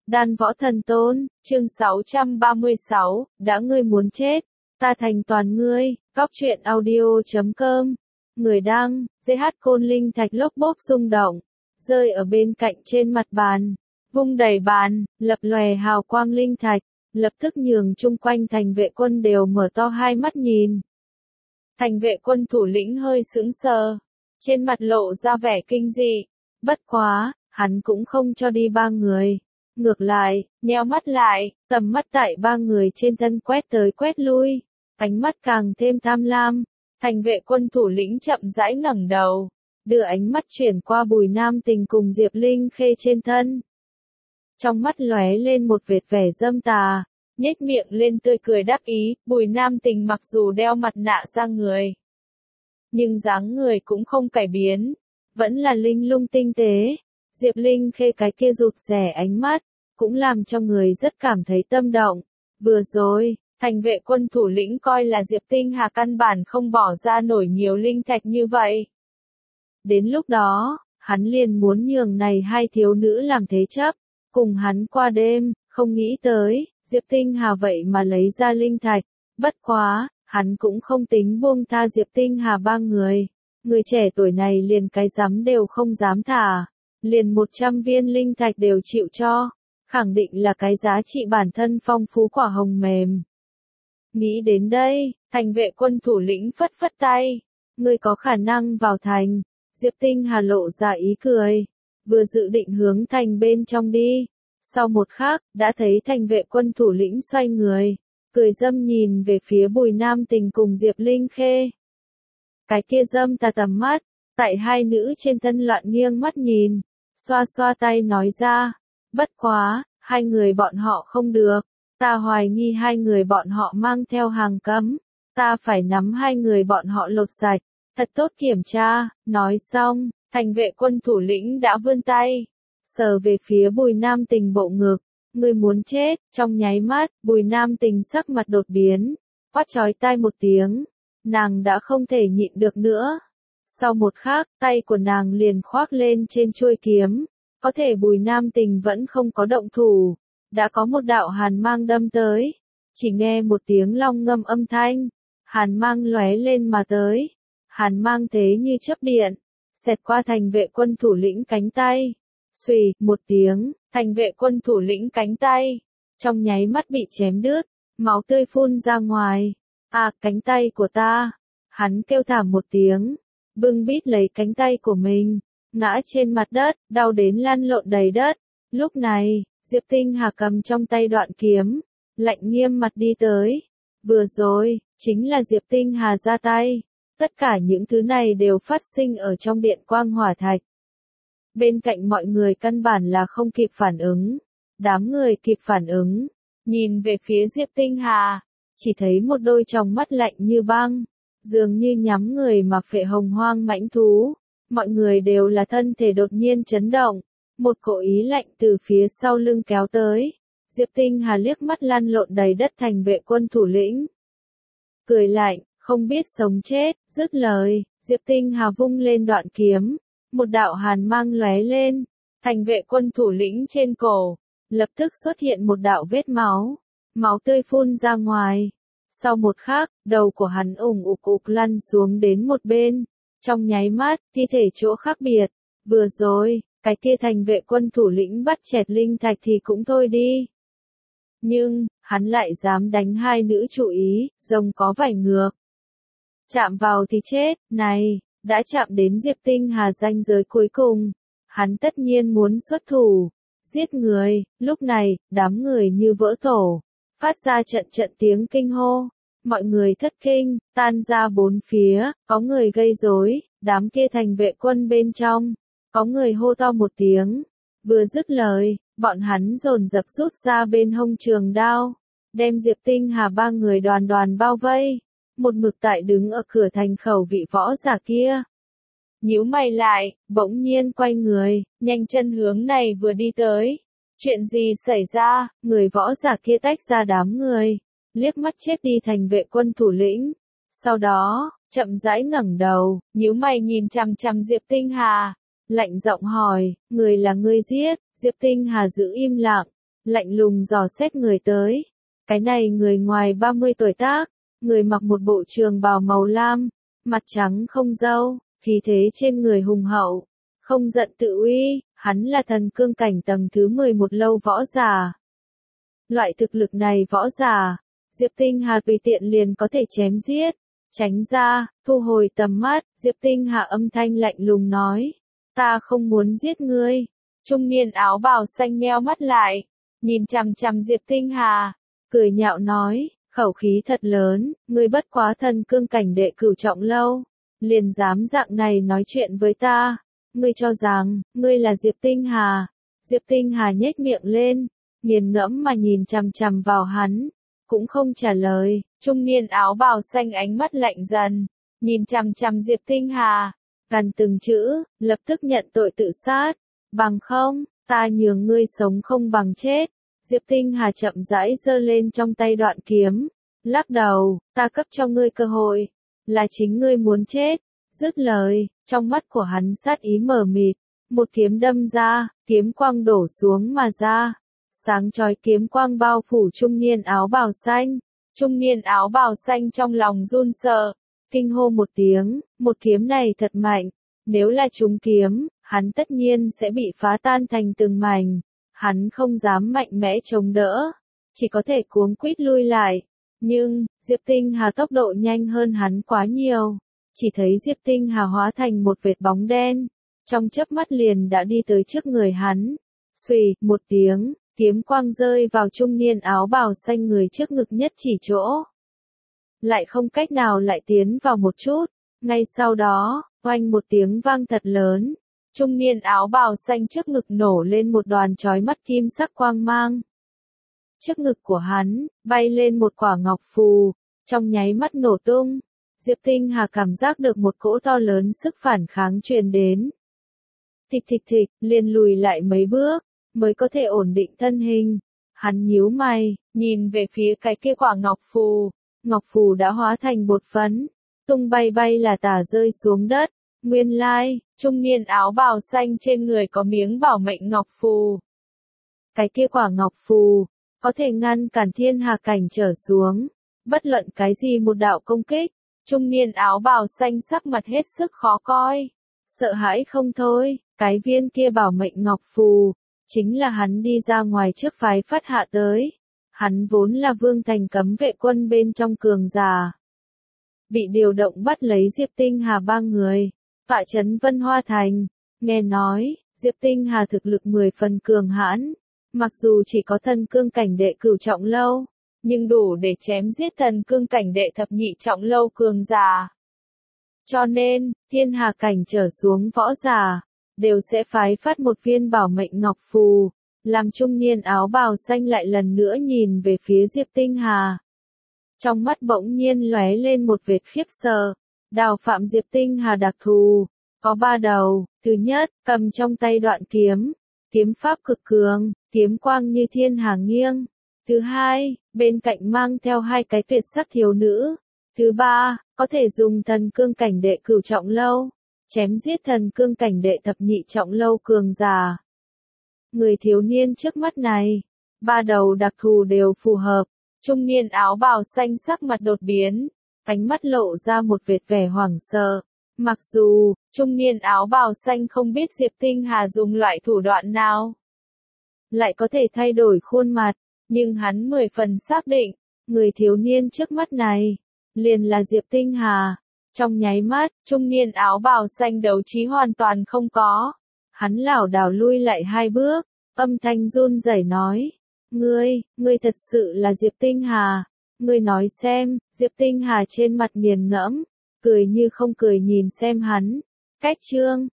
Đan Võ Thần Tôn, chương 636, đã ngươi muốn chết, ta thành toàn ngươi, góc truyện audio.com. Người đăng, GH Côn Linh thạch lốc bốp rung động, rơi ở bên cạnh trên mặt bàn, vung đầy bàn, lập lòe hào quang linh thạch, lập tức nhường chung quanh thành vệ quân đều mở to hai mắt nhìn. Thành vệ quân thủ lĩnh hơi sững sờ, trên mặt lộ ra vẻ kinh dị, bất quá, hắn cũng không cho đi ba người. Ngược lại, nheo mắt lại, tầm mắt tại ba người trên thân quét tới quét lui, ánh mắt càng thêm tham lam. Thành vệ quân thủ lĩnh chậm rãi ngẩng đầu, đưa ánh mắt chuyển qua Bùi Nam Tình cùng Diệp Linh Khê trên thân. Trong mắt lóe lên một vệt vẻ dâm tà, nhếch miệng lên tươi cười đắc ý. Bùi Nam Tình mặc dù đeo mặt nạ ra người, nhưng dáng người cũng không cải biến, vẫn là linh lung tinh tế. Diệp Linh Khê cái kia rụt rè ánh mắt, cũng làm cho người rất cảm thấy tâm động. Vừa rồi, thành vệ quân thủ lĩnh coi là Diệp Tinh Hà căn bản không bỏ ra nổi nhiều linh thạch như vậy. Đến lúc đó, hắn liền muốn nhường này hai thiếu nữ làm thế chấp, cùng hắn qua đêm, không nghĩ tới, Diệp Tinh Hà vậy mà lấy ra linh thạch. Bất quá, hắn cũng không tính buông tha Diệp Tinh Hà ba người. Người trẻ tuổi này liền cái dám đều không dám thả, liền 100 viên linh thạch đều chịu cho, khẳng định là cái giá trị bản thân phong phú quả hồng mềm. Nghĩ đến đây, thành vệ quân thủ lĩnh phất phất tay, ngươi có khả năng vào thành. Diệp Tinh Hà lộ ra ý cười, vừa dự định hướng thành bên trong đi, sau một khắc, đã thấy thành vệ quân thủ lĩnh xoay người, cười dâm nhìn về phía Bùi Nam Tình cùng Diệp Linh Khê. Cái kia dâm tà tầm mắt, tại hai nữ trên thân loạn nghiêng mắt nhìn, xoa xoa tay nói ra, bất quá, hai người bọn họ không được, ta hoài nghi hai người bọn họ mang theo hàng cấm, ta phải nắm hai người bọn họ lột sạch, thật tốt kiểm tra. Nói xong, thành vệ quân thủ lĩnh đã vươn tay, sờ về phía Bùi Nam Tình bộ ngực, ngươi muốn chết. Trong nháy mắt, Bùi Nam Tình sắc mặt đột biến, quát chói tai một tiếng, nàng đã không thể nhịn được nữa. Sau một khắc, tay của nàng liền khoác lên trên chuôi kiếm, có thể Bùi Nam Tình vẫn không có động thủ, đã có một đạo hàn mang đâm tới, chỉ nghe một tiếng long ngâm âm thanh, hàn mang lóe lên mà tới, hàn mang thế như chớp điện, xẹt qua thành vệ quân thủ lĩnh cánh tay, xùy một tiếng, thành vệ quân thủ lĩnh cánh tay, trong nháy mắt bị chém đứt, máu tươi phun ra ngoài. À, cánh tay của ta! Hắn kêu thảm một tiếng, bưng bít lấy cánh tay của mình, ngã trên mặt đất, đau đến lăn lộn đầy đất. Lúc này, Diệp Tinh Hà cầm trong tay đoạn kiếm, lạnh nghiêm mặt đi tới. Vừa rồi, chính là Diệp Tinh Hà ra tay. Tất cả những thứ này đều phát sinh ở trong điện quang hỏa thạch. Bên cạnh mọi người căn bản là không kịp phản ứng. Đám người kịp phản ứng, nhìn về phía Diệp Tinh Hà, chỉ thấy một đôi tròng mắt lạnh như băng, dường như nhắm người mà phệ hồng hoang mãnh thú. Mọi người đều là thân thể đột nhiên chấn động, một cỗ ý lạnh từ phía sau lưng kéo tới. Diệp Tinh Hà liếc mắt lăn lộn đầy đất thành vệ quân thủ lĩnh, cười lạnh, không biết sống chết. Dứt lời, Diệp Tinh Hà vung lên đoạn kiếm, một đạo hàn mang lóe lên, thành vệ quân thủ lĩnh trên cổ, lập tức xuất hiện một đạo vết máu, máu tươi phun ra ngoài. Sau một khắc, đầu của hắn ủng ục lăn xuống đến một bên, trong nháy mắt, thi thể chỗ khác biệt. Vừa rồi, cái kia thành vệ quân thủ lĩnh bắt chẹt linh thạch thì cũng thôi đi, nhưng, hắn lại dám đánh hai nữ chủ ý, rồng có vảy ngược. Chạm vào thì chết, này, đã chạm đến Diệp Tinh Hà ranh giới cuối cùng, hắn tất nhiên muốn xuất thủ, giết người. Lúc này, đám người như vỡ tổ, phát ra trận trận tiếng kinh hô, mọi người thất kinh, tan ra bốn phía, có người gây rối, đám kia thành vệ quân bên trong, có người hô to một tiếng, vừa dứt lời, bọn hắn dồn dập rút ra bên hông trường đao, đem Diệp Tinh Hà ba người đoàn đoàn bao vây. Một mực tại đứng ở cửa thành khẩu vị võ giả kia nhíu mày lại, bỗng nhiên quay người, nhanh chân hướng này vừa đi tới. Chuyện gì xảy ra? Người võ giả kia tách ra đám người, liếc mắt chết đi thành vệ quân thủ lĩnh, sau đó chậm rãi ngẩng đầu, nhíu mày nhìn chằm chằm Diệp Tinh Hà, lạnh giọng hỏi, người là ngươi giết? Diệp Tinh Hà giữ im lặng, lạnh lùng dò xét người tới. Cái này người ngoài 30 tuổi tác, người mặc một bộ trường bào màu lam, mặt trắng không râu, khí thế trên người hùng hậu, không giận tự uy, hắn là thần cương cảnh tầng thứ 11 lâu võ giả. Loại thực lực này võ giả, Diệp Tinh Hà tùy tiện liền có thể chém giết. Tránh ra, thu hồi tầm mắt, Diệp Tinh Hà âm thanh lạnh lùng nói. Ta không muốn giết ngươi. Trung niên áo bào xanh nheo mắt lại, nhìn chằm chằm Diệp Tinh Hà, cười nhạo nói, khẩu khí thật lớn, ngươi bất quá thần cương cảnh đệ cửu trọng lâu, liền dám dạng này nói chuyện với ta. Ngươi cho rằng, ngươi là Diệp Tinh Hà. Diệp Tinh Hà nhếch miệng lên, nghiền ngẫm mà nhìn chằm chằm vào hắn, cũng không trả lời. Trung niên áo bào xanh ánh mắt lạnh dần, nhìn chằm chằm Diệp Tinh Hà, gần từng chữ, lập tức nhận tội tự sát. Bằng không, ta nhường ngươi sống không bằng chết. Diệp Tinh Hà chậm rãi giơ lên trong tay đoạn kiếm, lắc đầu, ta cấp cho ngươi cơ hội, là chính ngươi muốn chết. Dứt lời, trong mắt của hắn sát ý mờ mịt, một kiếm đâm ra, kiếm quang đổ xuống mà ra. Sáng chói kiếm quang bao phủ trung niên áo bào xanh. Trung niên áo bào xanh trong lòng run sợ, kinh hô một tiếng, một kiếm này thật mạnh, nếu là trúng kiếm, hắn tất nhiên sẽ bị phá tan thành từng mảnh. Hắn không dám mạnh mẽ chống đỡ, chỉ có thể cuống quýt lui lại. Nhưng, Diệp Tinh Hà tốc độ nhanh hơn hắn quá nhiều, chỉ thấy Diệp Tinh Hà hóa thành một vệt bóng đen, trong chớp mắt liền đã đi tới trước người hắn. Xuy, một tiếng, kiếm quang rơi vào trung niên áo bào xanh người trước ngực nhất chỉ chỗ. Lại không cách nào lại tiến vào một chút, ngay sau đó, oanh một tiếng vang thật lớn. Trung niên áo bào xanh trước ngực nổ lên một đoàn chói mắt kim sắc quang mang. Trước ngực của hắn, bay lên một quả ngọc phù, trong nháy mắt nổ tung. Diệp Tinh Hà cảm giác được một cỗ to lớn sức phản kháng truyền đến. Thịch thịch thịch, liền lùi lại mấy bước, mới có thể ổn định thân hình. Hắn nhíu mày, nhìn về phía cái kia quả ngọc phù. Ngọc phù đã hóa thành bột phấn, tung bay bay là tả rơi xuống đất. Nguyên lai, trung niên áo bào xanh trên người có miếng bảo mệnh ngọc phù. Cái kia quả ngọc phù, có thể ngăn cản thiên hà cảnh trở xuống. Bất luận cái gì một đạo công kích, trung niên áo bào xanh sắc mặt hết sức khó coi. Sợ hãi không thôi, cái viên kia bảo mệnh ngọc phù, chính là hắn đi ra ngoài trước phái phát hạ tới. Hắn vốn là vương thành cấm vệ quân bên trong cường giả. Bị điều động bắt lấy Diệp Tinh Hà 3 người. Tọa trấn Vân Hoa Thành, nghe nói, Diệp Tinh Hà thực lực 10 phần cường hãn, mặc dù chỉ có thần cương cảnh đệ cửu trọng lâu, nhưng đủ để chém giết thần cương cảnh đệ thập nhị trọng lâu cường giả. Cho nên, thiên hà cảnh trở xuống võ giả, đều sẽ phái phát một viên bảo mệnh ngọc phù, làm trung niên áo bào xanh lại lần nữa nhìn về phía Diệp Tinh Hà. Trong mắt bỗng nhiên lóe lên một vệt khiếp sợ. Đào phạm Diệp Tinh Hà đặc thù, có 3 đầu. Thứ nhất, cầm trong tay đoạn kiếm, kiếm pháp cực cường, kiếm quang như thiên hà nghiêng. Thứ hai, bên cạnh mang theo 2 cái tuyệt sắc thiếu nữ. Thứ ba, có thể dùng thần cương cảnh đệ cửu trọng lâu, chém giết thần cương cảnh đệ thập nhị trọng lâu cường giả. Người thiếu niên trước mắt này, 3 đầu đặc thù đều phù hợp. Trung niên áo bào xanh sắc mặt đột biến, ánh mắt lộ ra một vệt vẻ hoảng sợ. Mặc dù, trung niên áo bào xanh không biết Diệp Tinh Hà dùng loại thủ đoạn nào lại có thể thay đổi khuôn mặt, nhưng hắn 10 phần xác định, người thiếu niên trước mắt này, liền là Diệp Tinh Hà. Trong nháy mắt, trung niên áo bào xanh đấu trí hoàn toàn không có. Hắn lảo đảo lui lại 2 bước, âm thanh run rẩy nói, ngươi thật sự là Diệp Tinh Hà. Ngươi nói xem. Diệp Tinh Hà trên mặt nghiền ngẫm, cười như không cười nhìn xem hắn. Cách chương